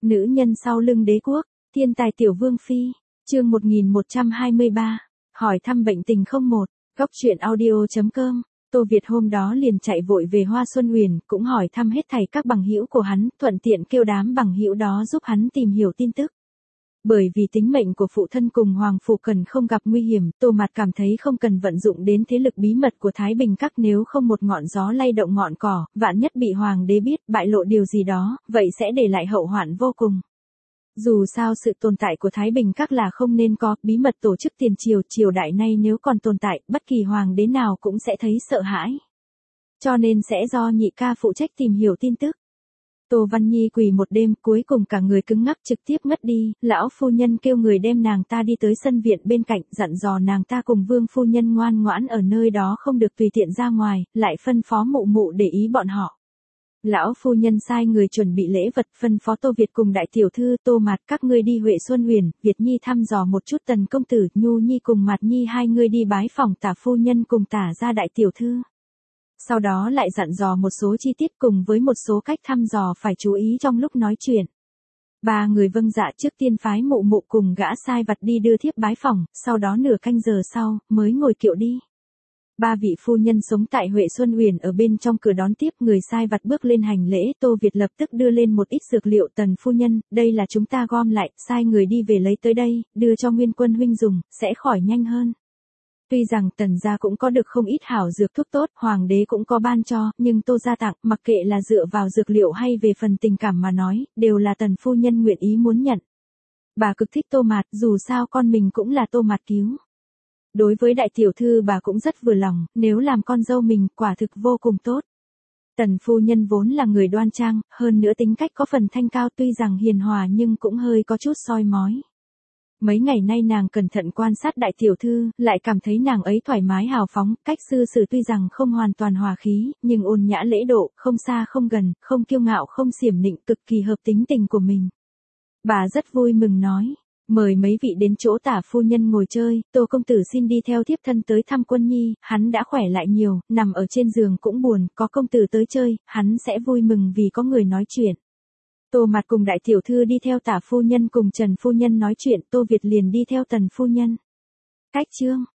Nữ nhân sau lưng đế quốc, thiên tài tiểu vương phi, chương 1123, hỏi thăm bệnh tình 01, góc truyện audio.com. Tô Việt hôm đó liền chạy vội về Hoa Xuân Huyền, cũng hỏi thăm hết thảy các bằng hữu của hắn, thuận tiện kêu đám bằng hữu đó giúp hắn tìm hiểu tin tức. Bởi vì tính mệnh của phụ thân cùng Hoàng Phủ Cần không gặp nguy hiểm, Tô Mạt cảm thấy không cần vận dụng đến thế lực bí mật của Thái Bình Các, nếu không một ngọn gió lay động ngọn cỏ, vạn nhất bị Hoàng đế biết, bại lộ điều gì đó, vậy sẽ để lại hậu hoạn vô cùng. Dù sao sự tồn tại của Thái Bình Các là không nên có, bí mật tổ chức tiền triều, triều đại nay nếu còn tồn tại, bất kỳ hoàng đế nào cũng sẽ thấy sợ hãi. Cho nên sẽ do nhị ca phụ trách tìm hiểu tin tức. Tô Văn Nhi quỳ một đêm, cuối cùng cả người cứng ngắc trực tiếp ngất đi, lão phu nhân kêu người đem nàng ta đi tới sân viện bên cạnh, dặn dò nàng ta cùng vương phu nhân ngoan ngoãn ở nơi đó không được tùy tiện ra ngoài, lại phân phó mụ mụ để ý bọn họ. Lão phu nhân sai người chuẩn bị lễ vật, phân phó Tô Việt cùng đại tiểu thư Tô Mạt các ngươi đi Huệ Xuân Huyền, Việt Nhi thăm dò một chút Tần công tử, Nhu Nhi cùng Mạt Nhi hai người đi bái phòng Tả phu nhân cùng Tả gia đại tiểu thư. Sau đó lại dặn dò một số chi tiết cùng với một số cách thăm dò phải chú ý trong lúc nói chuyện. Ba người vâng dạ, trước tiên phái mụ mụ cùng gã sai vặt đi đưa thiếp bái phòng, sau đó nửa canh giờ sau, mới ngồi kiệu đi. Ba vị phu nhân sống tại Huệ Xuân Huyền ở bên trong cửa đón tiếp, người sai vặt bước lên hành lễ, Tô Việt lập tức đưa lên một ít dược liệu. Tần phu nhân, đây là chúng ta gom lại, sai người đi về lấy tới đây, đưa cho Nguyên Quân huynh dùng, sẽ khỏi nhanh hơn. Tuy rằng Tần gia cũng có được không ít hảo dược thuốc tốt, hoàng đế cũng có ban cho, nhưng Tô gia tặng, mặc kệ là dựa vào dược liệu hay về phần tình cảm mà nói, đều là Tần phu nhân nguyện ý muốn nhận. Bà cực thích Tô Mạt, dù sao con mình cũng là Tô Mạt cứu. Đối với đại tiểu thư bà cũng rất vừa lòng, nếu làm con dâu mình, quả thực vô cùng tốt. Tần phu nhân vốn là người đoan trang, hơn nữa tính cách có phần thanh cao, tuy rằng hiền hòa nhưng cũng hơi có chút soi mói. Mấy ngày nay nàng cẩn thận quan sát đại tiểu thư, lại cảm thấy nàng ấy thoải mái hào phóng, cách cư xử tuy rằng không hoàn toàn hòa khí, nhưng ôn nhã lễ độ, không xa không gần, không kiêu ngạo không xiểm nịnh, cực kỳ hợp tính tình của mình. Bà rất vui mừng nói, mời mấy vị đến chỗ Tả phu nhân ngồi chơi, Tô công tử xin đi theo thiếp thân tới thăm Quân Nhi, hắn đã khỏe lại nhiều, nằm ở trên giường cũng buồn, có công tử tới chơi, hắn sẽ vui mừng vì có người nói chuyện. Tô Mạt cùng đại tiểu thư đi theo Tả phu nhân cùng Trần phu nhân nói chuyện, Tô Việt liền đi theo Tần phu nhân. Cách chương